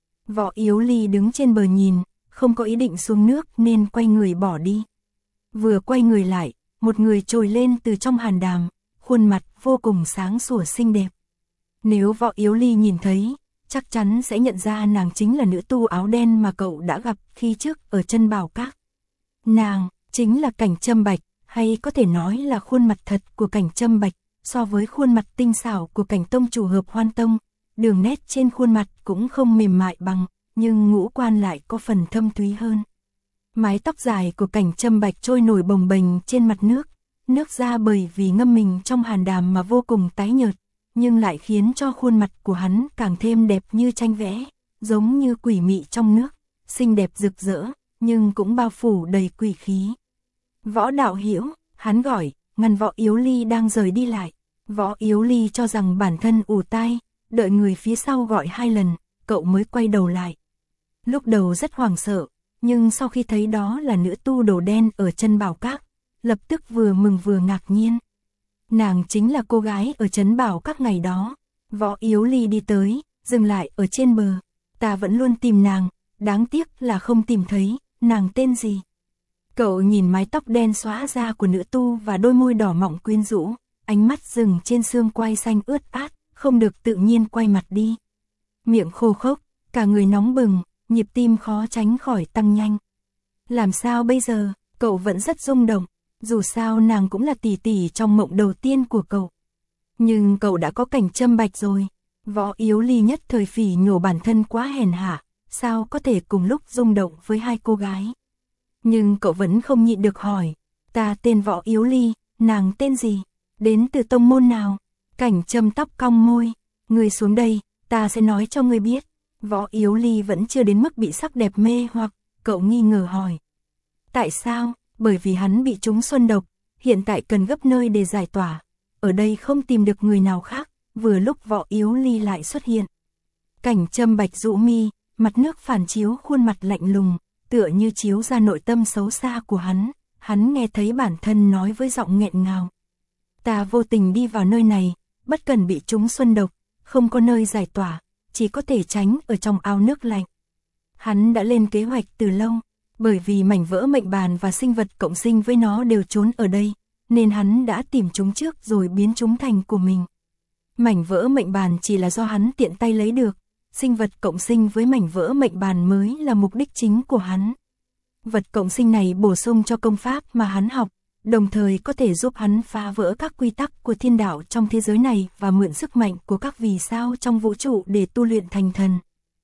Võ Yếu Ly đứng trên bờ nhìn, không có ý định xuống nước nên quay người bỏ đi. Vừa quay người lại, một người trồi lên từ trong hàn đàm, khuôn mặt vô cùng sáng sủa xinh đẹp. Nếu Võ Yếu Ly nhìn thấy, chắc chắn sẽ nhận ra nàng chính là nữ tu áo đen mà cậu đã gặp khi trước ở chân Bảo Các. Nàng chính là Cảnh Châm Bạch, hay có thể nói là khuôn mặt thật của Cảnh Châm Bạch, so với khuôn mặt tinh xảo của Cảnh tông chủ Hợp Hoan Tông, đường nét trên khuôn mặt cũng không mềm mại bằng, nhưng ngũ quan lại có phần thâm thúy hơn. Mái tóc dài của Cảnh Châm Bạch trôi nổi bồng bềnh trên mặt nước, nước da bởi vì ngâm mình trong hàn đàm mà vô cùng tái nhợt, nhưng lại khiến cho khuôn mặt của hắn càng thêm đẹp như tranh vẽ, giống như quỷ mị trong nước, xinh đẹp rực rỡ, nhưng cũng bao phủ đầy quỷ khí. Võ Đạo Hiểu, hắn gọi, ngăn Võ Yếu Ly đang rời đi lại. Võ Yếu Ly cho rằng bản thân ù tai, đợi người phía sau gọi 2 lần, cậu mới quay đầu lại. Lúc đầu rất hoảng sợ, nhưng sau khi thấy đó là nữ tu đồ đen ở chân Bảo Các, lập tức vừa mừng vừa ngạc nhiên. Nàng chính là cô gái ở trấn Bảo Các ngày đó. Võ Yếu Ly đi tới, dừng lại ở trên bờ. Ta vẫn luôn tìm nàng, đáng tiếc là không tìm thấy, nàng tên gì? Cậu nhìn mái tóc đen xõa ra của nữ tu và đôi môi đỏ mọng quyến rũ, ánh mắt dừng trên xương quai xanh ướt át, không được tự nhiên quay mặt đi. Miệng khô khốc, cả người nóng bừng, nhịp tim khó tránh khỏi tăng nhanh. Làm sao bây giờ? Cậu vẫn rất rung động, dù sao nàng cũng là tỷ tỷ trong mộng đầu tiên của cậu. Nhưng cậu đã có Cảnh Châm Bạch rồi. Võ Yếu Ly nhất thời phỉ nhổ bản thân quá hèn hạ, sao có thể cùng lúc rung động với 2 cô gái. Nhưng cậu vẫn không nhịn được hỏi, ta tên Võ Yếu Ly, nàng tên gì? Đến từ tông môn nào? Cảnh Châm tóc cong môi, ngươi xuống đây, ta sẽ nói cho ngươi biết. Võ Yếu Ly vẫn chưa đến mức bị sắc đẹp mê hoặc, cậu nghi ngờ hỏi. Tại sao? Bởi vì hắn bị trúng xuân độc, hiện tại cần gấp nơi để giải tỏa. Ở đây không tìm được người nào khác, vừa lúc Võ Yếu Ly lại xuất hiện. Cảnh Châm Bạch rũ mi, mặt nước phản chiếu khuôn mặt lạnh lùng, tựa như chiếu ra nội tâm xấu xa của hắn nghe thấy bản thân nói với giọng nghẹn ngào. Ta vô tình đi vào nơi này, bất cần bị trúng xuân độc, không có nơi giải tỏa, chỉ có thể tránh ở trong ao nước lạnh. Hắn đã lên kế hoạch từ lâu, bởi vì mảnh vỡ mệnh bàn và sinh vật cộng sinh với nó đều trốn ở đây, nên hắn đã tìm chúng trước rồi biến chúng thành của mình. Mảnh vỡ mệnh bàn chỉ là do hắn tiện tay lấy được, sinh vật cộng sinh với mảnh vỡ mệnh bàn mới là mục đích chính của hắn. Vật cộng sinh này bổ sung cho công pháp mà hắn học, đồng thời có thể giúp hắn phá vỡ các quy tắc của thiên đạo trong thế giới này và mượn sức mạnh của các vì sao trong vũ trụ để tu luyện thành thần.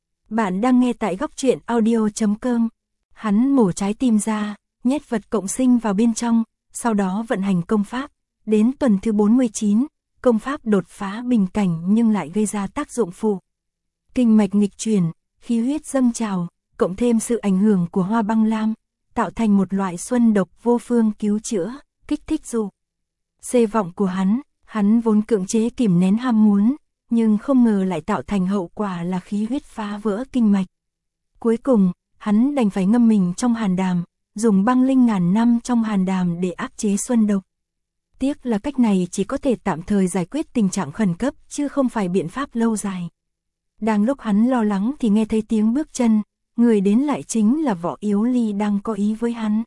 Bạn đang nghe tại góc truyện audio.com. Hắn mổ trái tim ra, nhét vật cộng sinh vào bên trong, sau đó vận hành công pháp. Đến tuần thứ 49, công pháp đột phá bình cảnh nhưng lại gây ra tác dụng phụ. Kinh mạch nghịch chuyển, khí huyết dâng trào, cộng thêm sự ảnh hưởng của hoa băng lam, tạo thành một loại xuân độc vô phương cứu chữa, kích thích dụ. Xê vọng của hắn vốn cưỡng chế kìm nén ham muốn, nhưng không ngờ lại tạo thành hậu quả là khí huyết phá vỡ kinh mạch. Cuối cùng, hắn đành phải ngâm mình trong hàn đàm, dùng băng linh ngàn năm trong hàn đàm để áp chế xuân độc. Tiếc là cách này chỉ có thể tạm thời giải quyết tình trạng khẩn cấp chứ không phải biện pháp lâu dài. Đang lúc hắn lo lắng thì nghe thấy tiếng bước chân, người đến lại chính là Võ Yếu Ly đang có ý với hắn.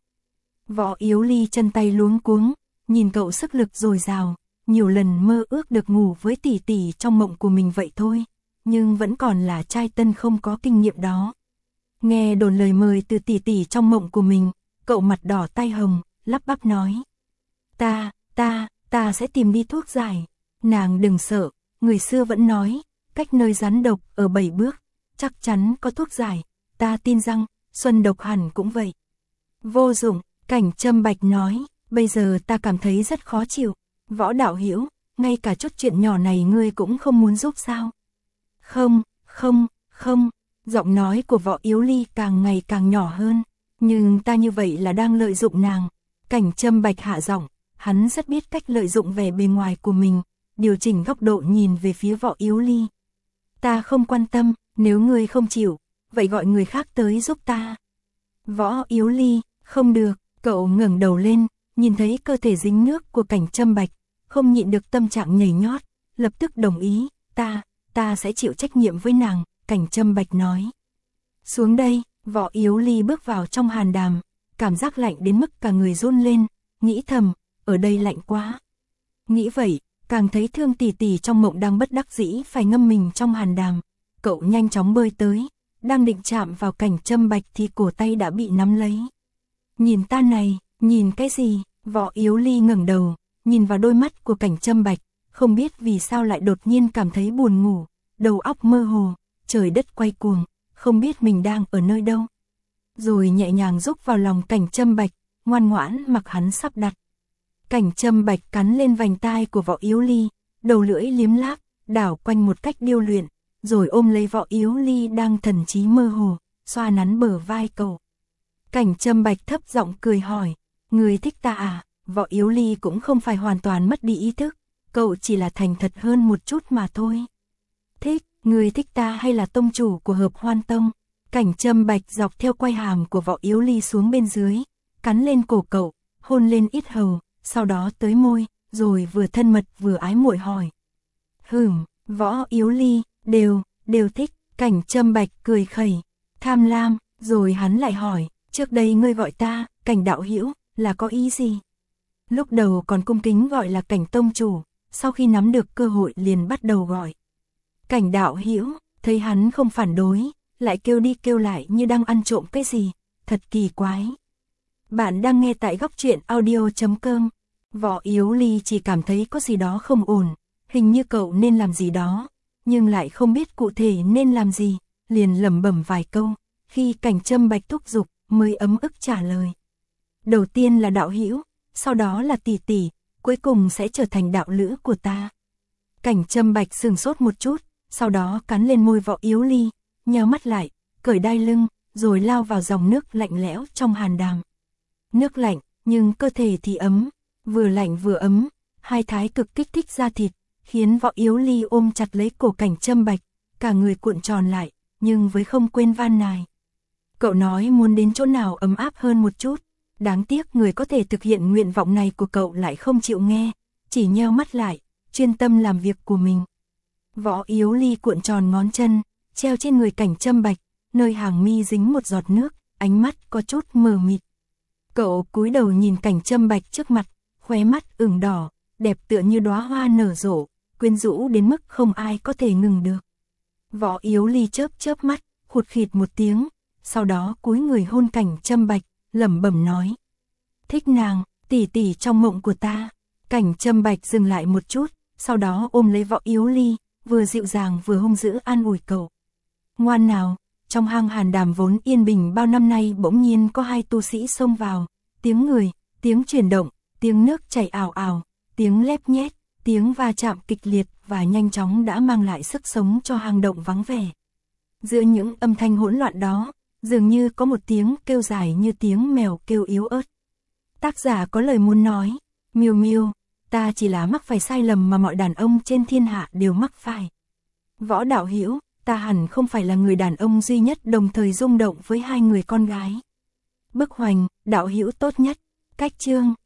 Võ Yếu Ly chân tay luống cuống, nhìn cậu sức lực dồi dào, nhiều lần mơ ước được ngủ với tỷ tỷ trong mộng của mình vậy thôi, nhưng vẫn còn là trai tân không có kinh nghiệm đó. Nghe đồn lời mời từ tỷ tỷ trong mộng của mình, cậu mặt đỏ tay hồng, lắp bắp nói. Ta sẽ tìm đi thuốc giải. Nàng đừng sợ, người xưa vẫn nói, cách nơi rắn độc ở 7 bước, chắc chắn có thuốc giải, ta tin rằng, xuân độc hẳn cũng vậy. Vô dụng, Cảnh Châm Bạch nói, bây giờ ta cảm thấy rất khó chịu. Võ đạo hữu, ngay cả chút chuyện nhỏ này ngươi cũng không muốn giúp sao? Không, giọng nói của Võ Yếu Ly càng ngày càng nhỏ hơn, nhưng ta như vậy là đang lợi dụng nàng. Cảnh Châm Bạch hạ giọng, hắn rất biết cách lợi dụng vẻ bề ngoài của mình, điều chỉnh góc độ nhìn về phía Võ Yếu Ly. Ta không quan tâm, nếu ngươi không chịu, vậy gọi người khác tới giúp ta. Võ Yếu Ly, không được, cậu ngẩng đầu lên, nhìn thấy cơ thể dính nước của Cảnh Châm Bạch, không nhịn được tâm trạng nhảy nhót, lập tức đồng ý, ta sẽ chịu trách nhiệm với nàng, Cảnh Châm Bạch nói. Xuống đây, Võ Yếu Ly bước vào trong hàn đàm, cảm giác lạnh đến mức cả người run lên, nghĩ thầm, ở đây lạnh quá. Nghĩ vậy, càng thấy thương tỷ tỷ trong mộng đang bất đắc dĩ phải ngâm mình trong hàn đàm, cậu nhanh chóng bơi tới, đang định chạm vào Cảnh Châm Bạch thì cổ tay đã bị nắm lấy. Nhìn ta này, nhìn cái gì? Võ Yếu Ly ngẩng đầu, nhìn vào đôi mắt của Cảnh Châm Bạch, không biết vì sao lại đột nhiên cảm thấy buồn ngủ, đầu óc mơ hồ, trời đất quay cuồng, không biết mình đang ở nơi đâu. Rồi nhẹ nhàng rúc vào lòng Cảnh Châm Bạch, ngoan ngoãn mặc hắn sắp đặt. Cảnh Châm Bạch cắn lên vành tai của Võ Yếu Ly, đầu lưỡi liếm láp, đảo quanh một cách điêu luyện, rồi ôm lấy Võ Yếu Ly đang thần trí mơ hồ, xoa nắn bờ vai cậu. Cảnh Châm Bạch thấp giọng cười hỏi, người thích ta à? Võ Yếu Ly cũng không phải hoàn toàn mất đi ý thức, cậu chỉ là thành thật hơn một chút mà thôi. Thích, người thích ta hay là tông chủ của Hợp Hoan Tông? Cảnh Trâm Bạch dọc theo quai hàm của Võ Yếu Ly xuống bên dưới, cắn lên cổ cậu, hôn lên yết hầu, sau đó tới môi, rồi vừa thân mật vừa ái muội hỏi. Võ Yếu Ly, đều thích. Cảnh Trâm Bạch cười khẩy, tham lam, rồi hắn lại hỏi, trước đây ngươi gọi ta, Cảnh đạo hữu, là có ý gì? Lúc đầu còn cung kính gọi là Cảnh tông chủ, sau khi nắm được cơ hội liền bắt đầu gọi Cảnh đạo hữu, thấy hắn không phản đối, lại kêu đi kêu lại như đang ăn trộm cái gì, thật kỳ quái. Bạn đang nghe tại góc truyện audio.com. Võ Yếu Ly chỉ cảm thấy có gì đó không ổn, hình như cậu nên làm gì đó, nhưng lại không biết cụ thể nên làm gì, liền lẩm bẩm vài câu, khi Cảnh Trâm Bạch thúc giục, mới ấm ức trả lời. Đầu tiên là đạo hữu, sau đó là tỷ tỷ, cuối cùng sẽ trở thành đạo lữ của ta. Cảnh Trâm Bạch sừng sốt một chút, sau đó cắn lên môi Võ Yếu Ly, nheo mắt lại, cởi đai lưng, rồi lao vào dòng nước lạnh lẽo trong hàn đàm. Nước lạnh, nhưng cơ thể thì ấm, vừa lạnh vừa ấm, hai thái cực kích thích da thịt, khiến Võ Yếu Ly ôm chặt lấy cổ Cảnh Trâm Bạch, cả người cuộn tròn lại, nhưng với không quên van nài. Cậu nói muốn đến chỗ nào ấm áp hơn một chút, đáng tiếc người có thể thực hiện nguyện vọng này của cậu lại không chịu nghe, chỉ nheo mắt lại, chuyên tâm làm việc của mình. Võ Yếu Ly cuộn tròn ngón chân, treo trên người Cảnh Trâm Bạch, nơi hàng mi dính một giọt nước, ánh mắt có chút mờ mịt. Cậu cúi đầu nhìn Cảnh Trâm Bạch trước mặt, khóe mắt ửng đỏ, đẹp tựa như đóa hoa nở rộ, quyến rũ đến mức không ai có thể ngừng được. Võ Yếu Ly chớp mắt, khụt khịt một tiếng, sau đó cúi người hôn Cảnh Trâm Bạch, lẩm bẩm nói: "Thích nàng, tỷ tỷ trong mộng của ta." Cảnh Trâm Bạch dừng lại một chút, sau đó ôm lấy Võ Yếu Ly, vừa dịu dàng vừa hung dữ an ủi cậu. "Ngoan nào." Trong hang hàn đàm vốn yên bình bao năm nay bỗng nhiên có hai tu sĩ xông vào, tiếng người, tiếng chuyển động, tiếng nước chảy ào ào, tiếng lép nhét, tiếng va chạm kịch liệt và nhanh chóng đã mang lại sức sống cho hang động vắng vẻ. Giữa những âm thanh hỗn loạn đó, dường như có một tiếng kêu dài như tiếng mèo kêu yếu ớt. Tác giả có lời muốn nói: "Miêu Miêu, ta chỉ là mắc phải sai lầm mà mọi đàn ông trên thiên hạ đều mắc phải. Võ đạo hữu, ta hẳn không phải là người đàn ông duy nhất đồng thời rung động với hai người con gái. Bức Hoành, đạo hữu tốt nhất." Cách chương